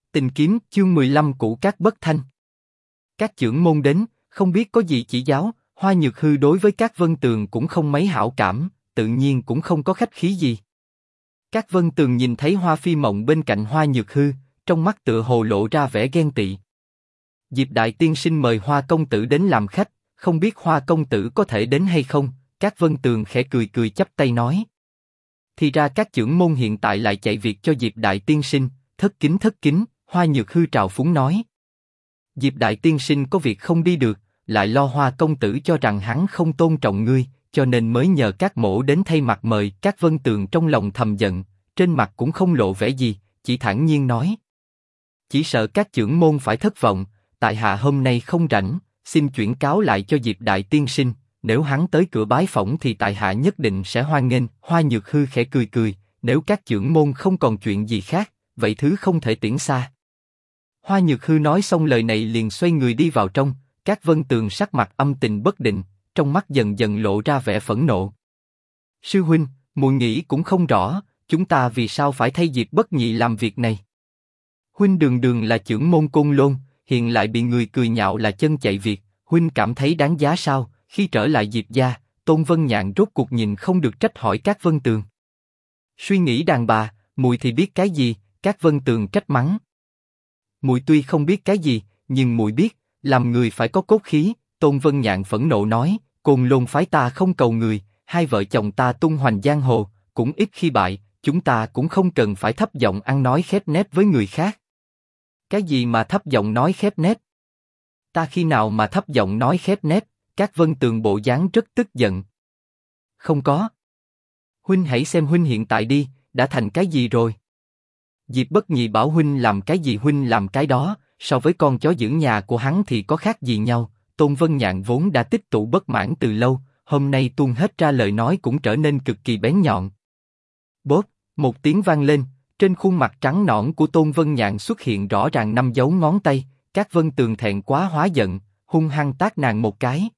Tình kiếm chương 15 Cũ Cát Bất Thanh. Các chưởng môn đến, không biết có gì chỉ giáo, Hoa Nhược Hư đối với Cát Vân Tường cũng không mấy hảo cảm, tự nhiên cũng không có khách khí gì. Cát Vân Tường nhìn thấy Hoa Phi Mộng bên cạnh Hoa Nhược Hư, trong mắt tựa hồ lộ ra vẻ ghen tị. Diệp Đại Tiên Sinh mời Hoa Công Tử đến làm khách, không biết Hoa Công Tử có thể đến hay không? Cát Vân Tường khẽ cười cười chắp tay nói. Thì ra các chưởng môn hiện tại lại chạy việc cho Diệp Đại Tiên Sinh, thất kính, Hoa Nhược Hư trào phúng nói. Diệp Đại Tiên Sinh có việc không đi được, lại lo Hoa Công Tử cho rằng hắn không tôn trọng ngươi, cho nên mới nhờ các mỗ đến thay mặt mời. Cát Vân Tường trong lòng thầm giận, trên mặt cũng không lộ vẻ gì, chỉ thản nhiên nói. Chỉ sợ các chưởng môn phải thất vọng, tại hạ hôm nay không rảnh, xin chuyển cáo lại cho Diệp Đại Tiên Sinh, nếu hắn tới cửa bái phỏng thì tại hạ nhất định sẽ hoan nghênh. Hoa Nhược Hư khẽ cười, nếu các chưởng môn không còn chuyện gì khác, vậy thứ không thể tiễn xa. Hoa Nhược Hư nói xong lời này liền xoay người đi vào trong. Cát Vân Tường sắc mặt âm tình bất định, trong mắt dần dần lộ ra vẻ phẫn nộ. Sư huynh, muội nghĩ cũng không rõ, chúng ta vì sao phải thay Diệp Bất Nhị làm việc này. Huynh đường đường là chưởng môn Côn Lôn, hiện lại bị người cười nhạo là chân chạy việc, huynh cảm thấy đáng giá sao? Khi trở lại Diệp gia, Tôn Vân Nhạn rốt cuộc nhìn không được trách hỏi Cát Vân Tường. Suy nghĩ đàn bà, muội thì biết cái gì? Cát Vân Tường trách mắng. Muội tuy không biết cái gì, nhưng muội biết, làm người phải có cốt khí. Tôn Vân Nhạn phẫn nộ nói, Côn Lôn phái ta không cầu người, hai vợ chồng ta tung hoành giang hồ, cũng ít khi bại, chúng ta cũng không cần phải thấp giọng ăn nói khép nép với người khác. Cái gì mà thấp giọng nói khép nép? Ta khi nào mà thấp giọng nói khép nép? Cát Vân Tường bộ dáng rất tức giận. Không có. Huynh hãy xem huynh hiện tại đi, đã thành cái gì rồi? Diệp Bất Nhị bảo huynh làm cái gì huynh làm cái đó, so với con chó giữ nhà của hắn thì có khác gì nhau. Tôn Vân Nhạn vốn đã tích tụ bất mãn từ lâu, hôm nay tuôn hết ra lời nói cũng trở nên cực kỳ bén nhọn. Bốp, một tiếng vang lên, trên khuôn mặt trắng nõn của Tôn Vân Nhạn xuất hiện rõ ràng 5 dấu ngón tay. Cát Vân Tường thẹn quá hóa giận, hung hăng tát nàng một cái.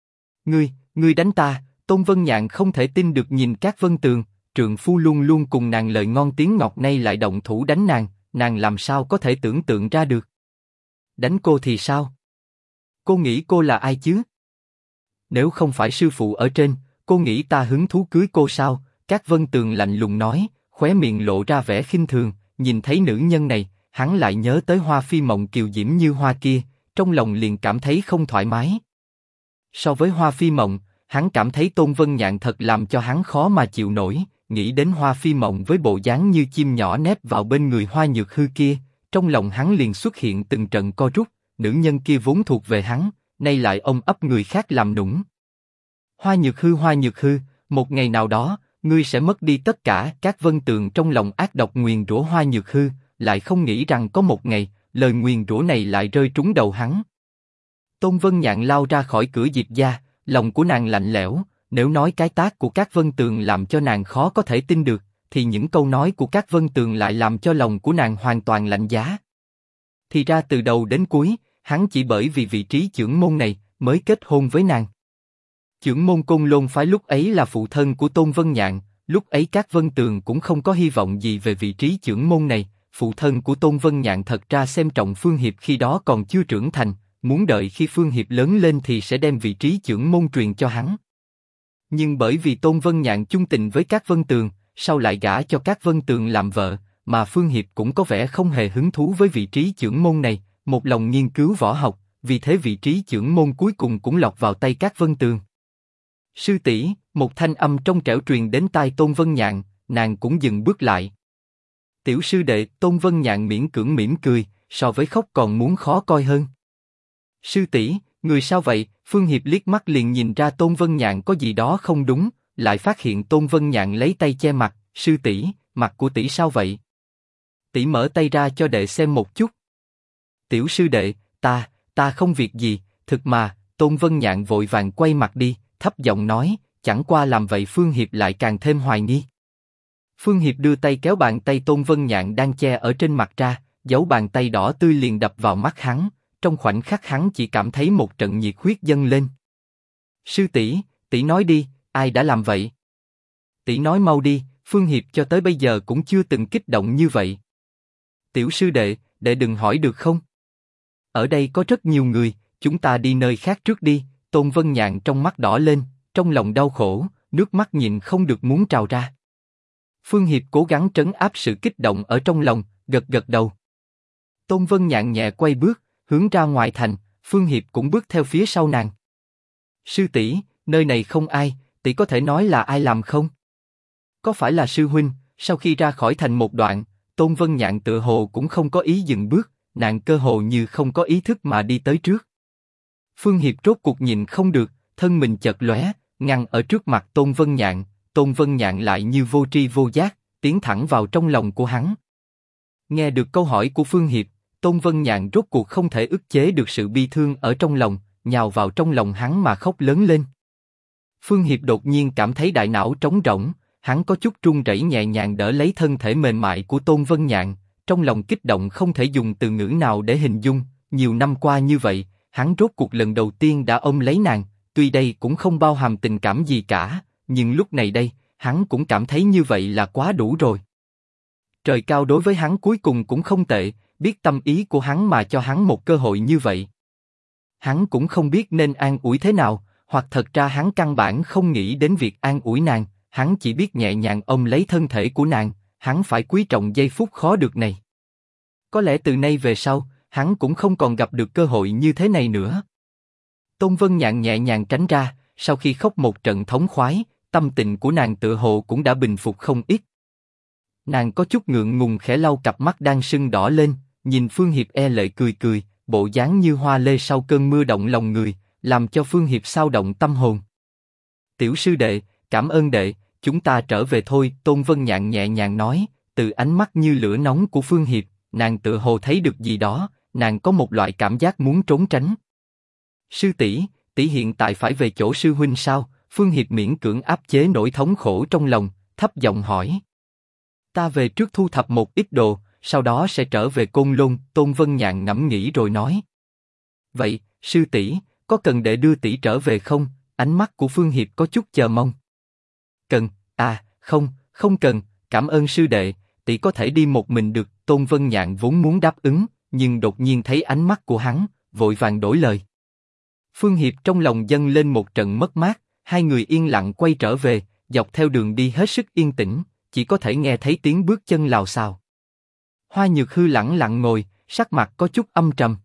Ngươi đánh ta? Tôn Vân Nhạn không thể tin được nhìn Cát Vân Tường, trượng phu luôn luôn cùng nàng lời ngon tiếng ngọt nay lại động thủ đánh nàng làm sao có thể tưởng tượng ra được? Đánh cô thì sao? Cô nghĩ cô là ai chứ? Nếu không phải sư phụ ở trên, cô nghĩ ta hứng thú cưới cô sao? Cát Vân Tường lạnh lùng nói, khóe miệng lộ ra vẻ khinh thường. Nhìn thấy nữ nhân này, hắn lại nhớ tới Hoa Phi Mộng kiều diễm như hoa kia, trong lòng liền cảm thấy không thoải mái. So với Hoa Phi Mộng, hắn cảm thấy Tôn Vân Nhạn thật làm cho hắn khó mà chịu nổi. Nghĩ đến Hoa Phi Mộng với bộ dáng như chim nhỏ nép vào bên người Hoa Nhược Hư kia, trong lòng hắn liền xuất hiện từng trận co rút. Nữ nhân kia vốn thuộc về hắn, nay lại ôm ấp người khác làm nũng. Hoa Nhược Hư, một ngày nào đó, ngươi sẽ mất đi tất cả. Cát Vân Tường trong lòng ác độc nguyền rủa Hoa Nhược Hư, lại không nghĩ rằng có một ngày, lời nguyền rủa này lại rơi trúng đầu hắn. Tôn Vân Nhạn lao ra khỏi cửa Diệp gia, lòng của nàng lạnh lẽo. Nếu nói cái tát của Cát Vân Tường làm cho nàng khó có thể tin được, thì những câu nói của Cát Vân Tường lại làm cho lòng của nàng hoàn toàn lạnh giá. Thì ra từ đầu đến cuối, hắn chỉ bởi vì vị trí chưởng môn này mới kết hôn với nàng. Chưởng môn Côn Lôn phái lúc ấy là phụ thân của Tôn Vân Nhạn, lúc ấy Cát Vân Tường cũng không có hy vọng gì về vị trí chưởng môn này. Phụ thân của Tôn Vân Nhạn thật ra xem trọng Phương Hiệp khi đó còn chưa trưởng thành, muốn đợi khi Phương Hiệp lớn lên thì sẽ đem vị trí chưởng môn truyền cho hắn. Nhưng bởi vì Tôn Vân Nhạn chung tình với Cát Vân Tường, sau lại gả cho Cát Vân Tường làm vợ, mà Phương Hiệp cũng có vẻ không hề hứng thú với vị trí chưởng môn này, một lòng nghiên cứu võ học, vì thế vị trí chưởng môn cuối cùng cũng lọt vào tay Cát Vân Tường. Sư tỷ, một thanh âm trong trẻo truyền đến tai Tôn Vân Nhạn, nàng cũng dừng bước lại. Tiểu sư đệ. Tôn Vân Nhạn miễn cưỡng mỉm cười, so với khóc còn muốn khó coi hơn. Sư tỷ, người sao vậy? Phương Hiệp liếc mắt liền nhìn ra Tôn Vân Nhạn có gì đó không đúng, lại phát hiện Tôn Vân Nhạn lấy tay che mặt. Sư tỷ, mặt của tỷ sao vậy? Tỷ mở tay ra cho đệ xem một chút. Tiểu sư đệ, ta không việc gì, thực mà. Tôn Vân Nhạn vội vàng quay mặt đi, thấp giọng nói, chẳng qua làm vậy Phương Hiệp lại càng thêm hoài nghi. Phương Hiệp đưa tay kéo bàn tay Tôn Vân Nhạn đang che ở trên mặt ra, dấu bàn tay đỏ tươi liền đập vào mắt hắn, trong khoảnh khắc hắn chỉ cảm thấy một trận nhiệt huyết dâng lên. Sư tỷ, tỷ nói đi, ai đã làm vậy? Tỷ nói mau đi, Phương Hiệp cho tới bây giờ cũng chưa từng kích động như vậy. Tiểu sư đệ, để đừng hỏi được không? Ở đây có rất nhiều người, chúng ta đi nơi khác trước đi. Tôn Vân Nhạn trong mắt đỏ lên, trong lòng đau khổ, nước mắt nhịn không được muốn trào ra. Phương Hiệp cố gắng trấn áp sự kích động ở trong lòng, gật gật đầu. Tôn Vân Nhạn nhẹ quay bước, hướng ra ngoài thành, Phương Hiệp cũng bước theo phía sau nàng. Sư tỷ, nơi này không ai, tỷ có thể nói là ai làm không? Có phải là sư huynh? Sau khi ra khỏi thành một đoạn, Tôn Vân Nhạn tựa hồ cũng không có ý dừng bước, nàng cơ hồ như không có ý thức mà đi tới trước. Phương Hiệp rốt cuộc nhìn không được, thân mình chợt lóe, ngăn ở trước mặt Tôn Vân Nhạn. Tôn Vân Nhạn lại như vô tri vô giác, tiến thẳng vào trong lòng của hắn. Nghe được câu hỏi của Phương Hiệp, Tôn Vân Nhạn rốt cuộc không thể ức chế được sự bi thương ở trong lòng, nhào vào trong lòng hắn mà khóc lớn lên. Phương Hiệp đột nhiên cảm thấy đại não trống rỗng, hắn có chút run rẩy nhẹ nhàng đỡ lấy thân thể mềm mại của Tôn Vân Nhạn, trong lòng kích động không thể dùng từ ngữ nào để hình dung. Nhiều năm qua như vậy, hắn rốt cuộc lần đầu tiên đã ôm lấy nàng, tuy đây cũng không bao hàm tình cảm gì cả, nhưng lúc này đây, hắn cũng cảm thấy như vậy là quá đủ rồi. Trời cao đối với hắn cuối cùng cũng không tệ, biết tâm ý của hắn mà cho hắn một cơ hội như vậy. Hắn cũng không biết nên an ủi thế nào, hoặc thật ra hắn căn bản không nghĩ đến việc an ủi nàng, hắn chỉ biết nhẹ nhàng ôm lấy thân thể của nàng, hắn phải quý trọng giây phút khó được này. Có lẽ từ nay về sau, hắn cũng không còn gặp được cơ hội như thế này nữa. Tôn Vân Nhạn nhẹ nhàng tránh ra, sau khi khóc một trận thống khoái, tâm tình của nàng tựa hồ cũng đã bình phục không ít. Nàng có chút ngượng ngùng khẽ lau cặp mắt đang sưng đỏ lên, nhìn Phương Hiệp e lệ cười cười, bộ dáng như hoa lê sau cơn mưa động lòng người, làm cho Phương Hiệp xao động tâm hồn. Tiểu sư đệ, cảm ơn đệ, chúng ta trở về thôi. Tôn Vân Nhạn nhẹ nhàng nói, từ ánh mắt như lửa nóng của Phương Hiệp, nàng tựa hồ thấy được gì đó, nàng có một loại cảm giác muốn trốn tránh. Sư tỷ, tỷ hiện tại phải về chỗ sư huynh sao? Phương Hiệp miễn cưỡng áp chế nỗi thống khổ trong lòng, thấp giọng hỏi. Ta về trước thu thập một ít đồ, sau đó sẽ trở về Côn Lôn. Tôn Vân Nhạn ngẫm nghĩ rồi nói. Vậy, sư tỷ, có cần đệ đưa tỷ trở về không? Ánh mắt của Phương Hiệp có chút chờ mong. Cần, không, không cần, cảm ơn sư đệ, tỷ có thể đi một mình được. Tôn Vân Nhạn vốn muốn đáp ứng, nhưng đột nhiên thấy ánh mắt của hắn, vội vàng đổi lời. Phương Hiệp trong lòng dâng lên một trận mất mát, hai người yên lặng quay trở về, dọc theo đường đi hết sức yên tĩnh, chỉ có thể nghe thấy tiếng bước chân lào xào. Hoa Nhược Hư lẳng lặng ngồi, sắc mặt có chút âm trầm.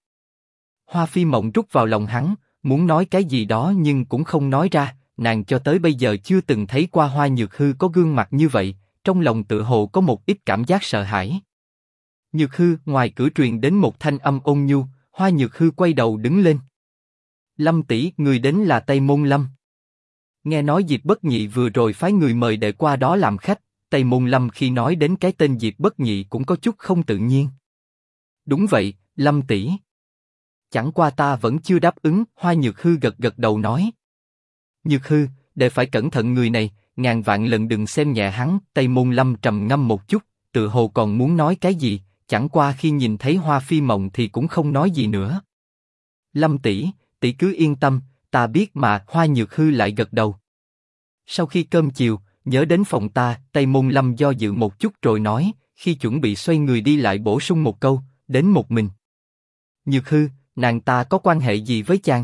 Hoa Phi Mộng rút vào lòng hắn, muốn nói cái gì đó nhưng cũng không nói ra, nàng cho tới bây giờ chưa từng thấy qua Hoa Nhược Hư có gương mặt như vậy, trong lòng tự hồ có một ít cảm giác sợ hãi. Nhược Hư, ngoài cửa truyền đến một thanh âm ôn nhu, Hoa Nhược Hư quay đầu đứng lên. Lâm tỷ, người đến là Tây Môn Lâm. Nghe nói Diệp Bất Nhị vừa rồi phái người mời đệ qua đó làm khách, Tây Môn Lâm khi nói đến cái tên Diệp Bất Nhị cũng có chút không tự nhiên. Đúng vậy, Lâm tỷ. Chẳng qua ta vẫn chưa đáp ứng. Hoa Nhược Hư gật gật đầu nói. Nhược Hư, đệ phải cẩn thận người này, ngàn vạn lần đừng xem nhẹ hắn. Tây Môn Lâm trầm ngâm một chút, tự hồ còn muốn nói cái gì, chẳng qua khi nhìn thấy Hoa Phi Mộng thì cũng không nói gì nữa. Lâm tỷ, tỷ cứ yên tâm, ta biết mà. Hoa Nhược Hư lại gật đầu. Sau khi cơm chiều, nhớ đến phòng ta. Tây Môn Lâm do dự một chút rồi nói, khi chuẩn bị xoay người đi lại bổ sung một câu, đến một mình. Nhược Hư, nàng ta có quan hệ gì với chàng?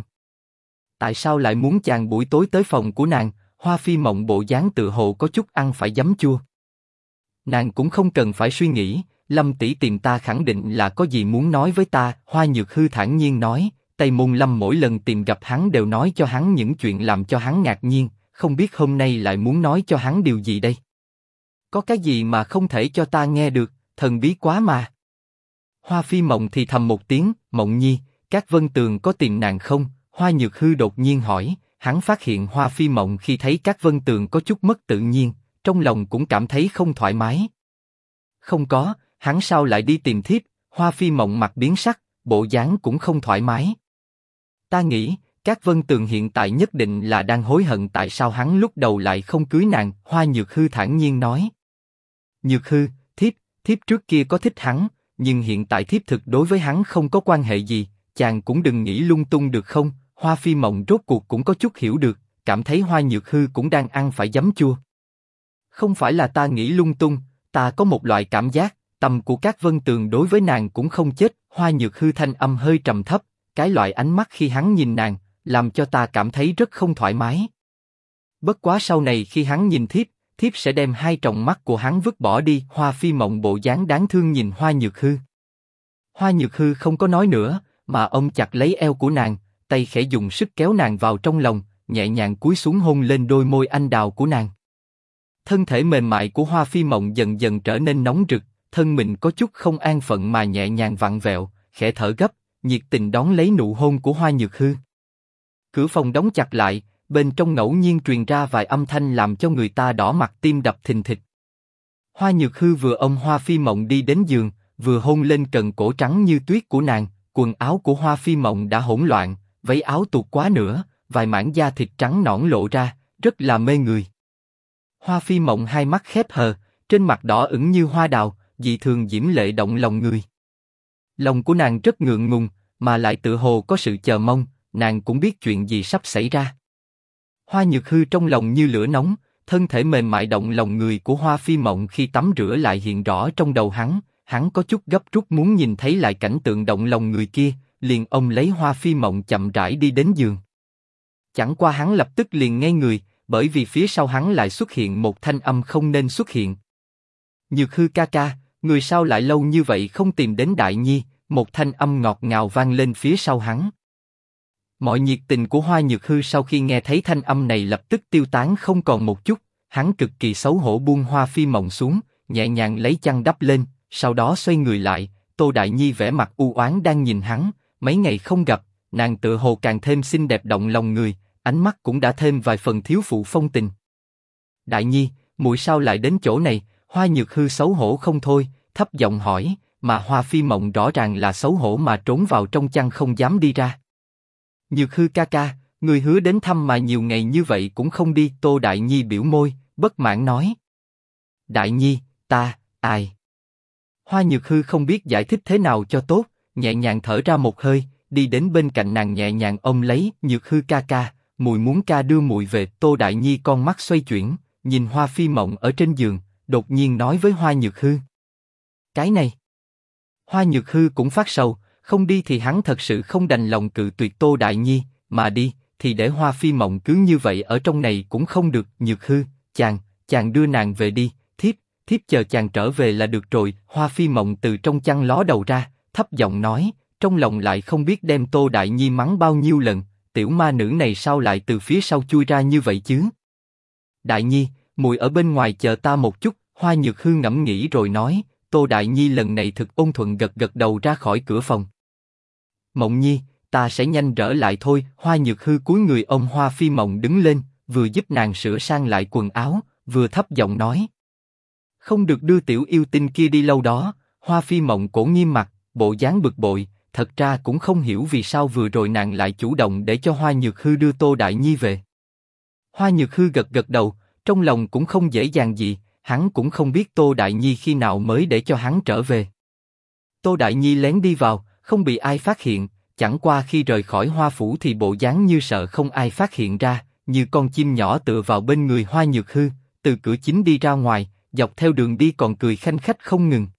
Tại sao lại muốn chàng buổi tối tới phòng của nàng? Hoa Phi Mộng bộ dáng tự hồ có chút ăn phải giấm chua. Nàng cũng không cần phải suy nghĩ, Lâm tỷ tìm ta khẳng định là có gì muốn nói với ta. Hoa Nhược Hư thản nhiên nói. Tây Môn Lâm mỗi lần tìm gặp hắn đều nói cho hắn những chuyện làm cho hắn ngạc nhiên, không biết hôm nay lại muốn nói cho hắn điều gì đây? Có cái gì mà không thể cho ta nghe được, thần bí quá mà. Hoa Phi Mộng thì thầm một tiếng, Mộng Nhi, các Vân Tường có tìm nàng không? Hoa Nhược Hư đột nhiên hỏi, hắn phát hiện Hoa Phi Mộng khi thấy các Vân Tường có chút mất tự nhiên, trong lòng cũng cảm thấy không thoải mái. Không có, hắn sao lại đi tìm thiếp? Hoa Phi Mộng mặt biến sắc, bộ dáng cũng không thoải mái. Ta nghĩ, các Vân Tường hiện tại nhất định là đang hối hận tại sao hắn lúc đầu lại không cưới nàng. Hoa Nhược Hư thản nhiên nói. Nhược Hư, thiếp trước kia có thích hắn, nhưng hiện tại thiếp thực đối với hắn không có quan hệ gì, chàng cũng đừng nghĩ lung tung được không? Hoa Phi Mộng rốt cuộc cũng có chút hiểu được, cảm thấy Hoa Nhược Hư cũng đang ăn phải giấm chua. Không phải là ta nghĩ lung tung, ta có một loại cảm giác, Tâm của Cát Vân Tường đối với nàng cũng không chết. Hoa Nhược Hư thanh âm hơi trầm thấp, cái loại ánh mắt khi hắn nhìn nàng, làm cho ta cảm thấy rất không thoải mái. Bất quá sau này khi hắn nhìn thiếp, thiếp sẽ đem hai tròng mắt của hắn vứt bỏ đi. Hoa Phi Mộng bộ dáng đáng thương nhìn Hoa Nhược Hư. Hoa Nhược Hư không có nói nữa, mà ôm chặt lấy eo của nàng, tay khẽ dùng sức kéo nàng vào trong lòng, nhẹ nhàng cúi xuống hôn lên đôi môi anh đào của nàng. Thân thể mềm mại của Hoa Phi Mộng dần dần trở nên nóng rực, thân mình có chút không an phận mà nhẹ nhàng vặn vẹo, khẽ thở gấp, nhiệt tình đón lấy nụ hôn của Hoa Nhược Hư. Cửa phòng đóng chặt lại, bên trong ngẫu nhiên truyền ra vài âm thanh làm cho người ta đỏ mặt tim đập thình thịch. Hoa Nhược Hư vừa ôm Hoa Phi Mộng đi đến giường, vừa hôn lên cần cổ trắng như tuyết của nàng. Quần áo của Hoa Phi Mộng đã hỗn loạn, váy áo tuột quá nửa, vài mảng da thịt trắng nõn lộ ra, rất là mê người. Hoa Phi Mộng hai mắt khép hờ, trên mặt đỏ ửng như hoa đào, dị thường diễm lệ động lòng người. Lòng của nàng rất ngượng ngùng, mà lại tự hồ có sự chờ mong, nàng cũng biết chuyện gì sắp xảy ra. Hoa Nhược Hư trong lòng như lửa nóng, thân thể mềm mại động lòng người của Hoa Phi Mộng khi tắm rửa lại hiện rõ trong đầu hắn có chút gấp rút muốn nhìn thấy lại cảnh tượng động lòng người kia, liền ôm lấy Hoa Phi Mộng chậm rãi đi đến giường. Chẳng qua hắn lập tức liền ngây người, bởi vì phía sau hắn lại xuất hiện một thanh âm không nên xuất hiện. Nhược Hư ca ca, người sao lại lâu như vậy không tìm đến Đại Nhi? Một thanh âm ngọt ngào vang lên phía sau hắn. Mọi nhiệt tình của Hoa Nhược Hư sau khi nghe thấy thanh âm này lập tức tiêu tán không còn một chút, hắn cực kỳ xấu hổ buông Hoa Phi Mộng xuống, nhẹ nhàng lấy chăn đắp lên, sau đó xoay người lại. Tô Đại Nhi vẻ mặt u oán đang nhìn hắn, mấy ngày không gặp, nàng tựa hồ càng thêm xinh đẹp động lòng người, ánh mắt cũng đã thêm vài phần thiếu phụ phong tình. Đại Nhi, muội sao lại đến chỗ này? Hoa Nhược Hư xấu hổ không thôi, thấp giọng hỏi, mà Hoa Phi Mộng rõ ràng là xấu hổ mà trốn vào trong chăn không dám đi ra. Nhược Hư ca ca, người hứa đến thăm mà nhiều ngày như vậy cũng không đi. Tô Đại Nhi biểu môi, bất mãn nói. Đại Nhi, ai? Hoa Nhược Hư không biết giải thích thế nào cho tốt, nhẹ nhàng thở ra một hơi, đi đến bên cạnh nàng nhẹ nhàng ôm lấy. Nhược Hư ca ca, muội muốn ca đưa muội về. Tô Đại Nhi con mắt xoay chuyển, nhìn Hoa Phi Mộng ở trên giường, đột nhiên nói với Hoa Nhược Hư. Cái này. Hoa Nhược Hư cũng phát sầu, không đi thì hắn thật sự không đành lòng cự tuyệt Tô Đại Nhi, mà đi thì để Hoa Phi Mộng cứ như vậy ở trong này cũng không được. Nhược Hư, chàng đưa nàng về đi, thiếp chờ chàng trở về là được rồi. Hoa Phi Mộng từ trong chăn ló đầu ra, thấp giọng nói, trong lòng lại không biết đem Tô Đại Nhi mắng bao nhiêu lần, tiểu ma nữ này sao lại từ phía sau chui ra như vậy chứ? Đại Nhi, muội ở bên ngoài chờ ta một chút. Hoa Nhược Hư ngẫm nghĩ rồi nói. Tô Đại Nhi lần này thực ôn thuận gật gật đầu ra khỏi cửa phòng. Mộng Nhi, ta sẽ nhanh trở lại thôi. Hoa Nhược Hư cúi người ôm Hoa Phi Mộng đứng lên, vừa giúp nàng sửa sang lại quần áo, vừa thấp giọng nói. Không được đưa tiểu yêu tinh kia đi lâu đó. Hoa Phi Mộng cổ nghiêm mặt, bộ dáng bực bội, thật ra cũng không hiểu vì sao vừa rồi nàng lại chủ động để cho Hoa Nhược Hư đưa Tô Đại Nhi về. Hoa Nhược Hư gật gật đầu, trong lòng cũng không dễ dàng gì, hắn cũng không biết Tô Đại Nhi khi nào mới để cho hắn trở về. Tô Đại Nhi lén đi vào, không bị ai phát hiện, chẳng qua khi rời khỏi Hoa Phủ thì bộ dáng như sợ không ai phát hiện ra, như con chim nhỏ tựa vào bên người Hoa Nhược Hư, từ cửa chính đi ra ngoài, dọc theo đường đi còn cười khanh khách không ngừng.